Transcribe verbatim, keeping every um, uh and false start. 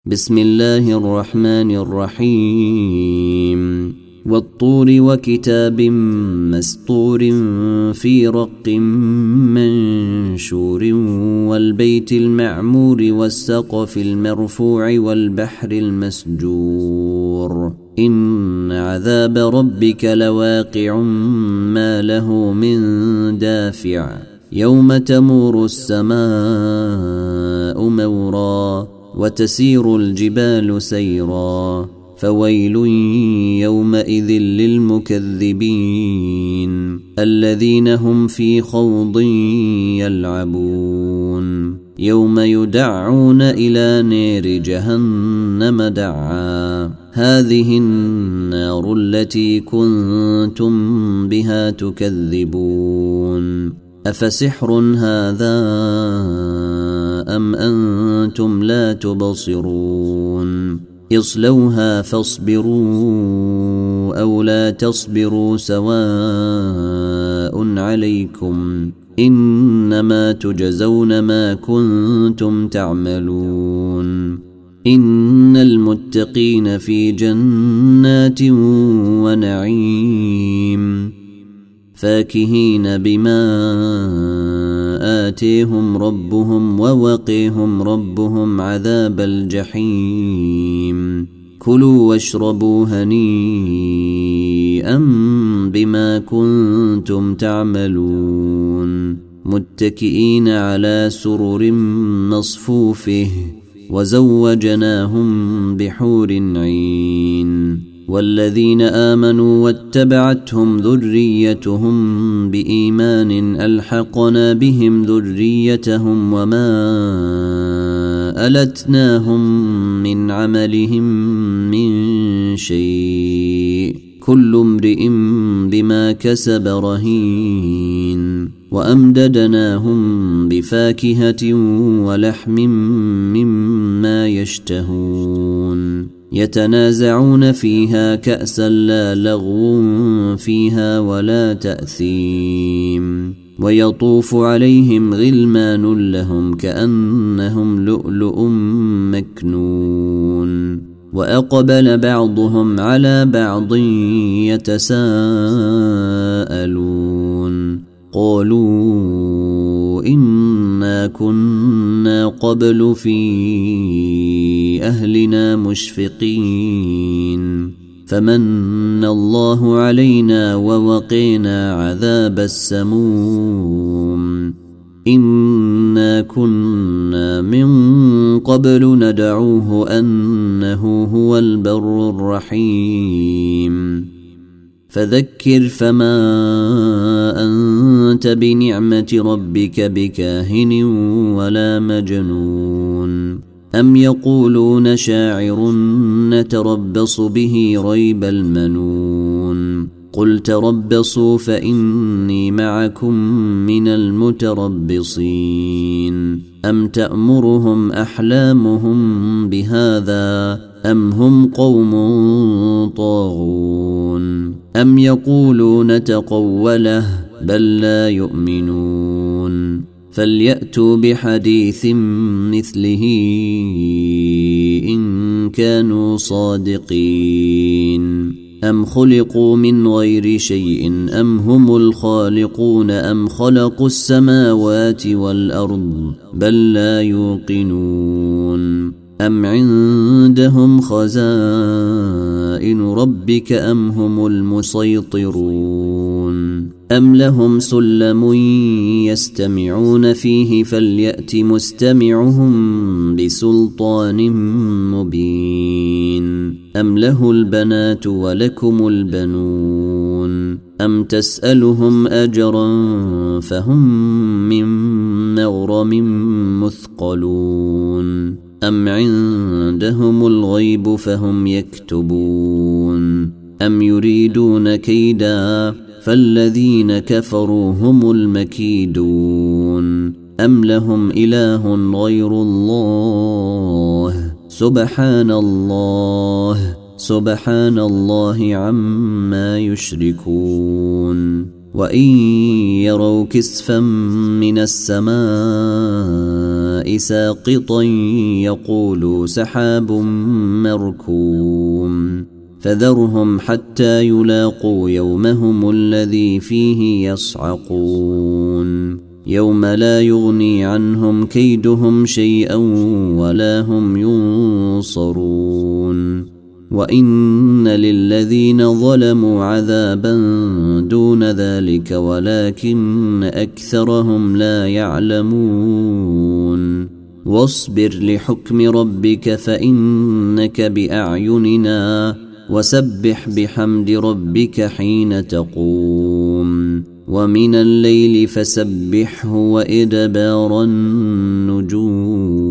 بسم الله الرحمن الرحيم والطور وكتاب مسطور في رق منشور والبيت المعمور والسقف المرفوع والبحر المسجور إن عذاب ربك لواقع ما له من دافع يوم تمور السماء مورا وتسير الجبال سيرا فويل يومئذ للمكذبين الذين هم في خوض يلعبون يوم يدعون إلى نار جهنم دعا هذه النار التي كنتم بها تكذبون أفسحر هذا أم أنتم لا تبصرون اصلوها فاصبروا أو لا تصبروا سواء عليكم إنما تجزون ما كنتم تعملون إن المتقين في جنات ونعيم فاكهين بما آتيهم ربهم ووقيهم ربهم عذاب الجحيم كلوا واشربوا هنيئا بما كنتم تعملون متكئين على سرر مصفوفه وزوجناهم بحور عين والذين آمنوا واتبعتهم ذريتهم بإيمان ألحقنا بهم ذريتهم وما ألتناهم من عملهم من شيء كل امرئ بما كسب رهين وأمددناهم بفاكهة ولحم مما يشتهون يتنازعون فيها كأسا لا لغو فيها ولا تأثيم ويطوف عليهم غلمان لهم كأنهم لؤلؤ مكنون وأقبل بعضهم على بعض يتساءلون قالوا إنا كنا قبل في أهلنا مشفقين فمن الله علينا ووقينا عذاب السموم إنا كنا من قبل ندعوه أنه هو البر الرحيم فذكر فما أنت بنعمة ربك بكاهن ولا مجنون أم يقولون شاعر نتربص به ريب المنون قل تربصوا فإني معكم من المتربصين أم تأمرهم أحلامهم بهذا أم هم قوم طاغون أم يقولون تقوله بل لا يؤمنون فليأتوا بحديث مثله إن كانوا صادقين أم خلقوا من غير شيء أم هم الخالقون أم خلقوا السماوات والأرض بل لا يوقنون أم عندهم خزائن ربك أم هم المسيطرون أم لهم سلم يستمعون فيه فليأت مستمعهم بسلطان مبين أم له البنات ولكم البنون أم تسألهم أجرا فهم من مغرم مثقلون أم عندهم الغيب فهم يكتبون أم يريدون كيدا فالذين كفروا هم المكيدون أم لهم إله غير الله سبحان الله سبحان الله عما يشركون وإن يروا كسفا من السماء ساقطا يقولوا سحاب مركوم فذرهم حتى يلاقوا يومهم الذي فيه يصعقون يوم لا يغني عنهم كيدهم شيئا ولا هم ينصرون وإن للذين ظلموا عذابا دون ذلك ولكن أكثرهم لا يعلمون واصبر لحكم ربك فإنك بأعيننا وسبح بحمد ربك حين تقوم ومن الليل فسبحه وإدبار النجوم.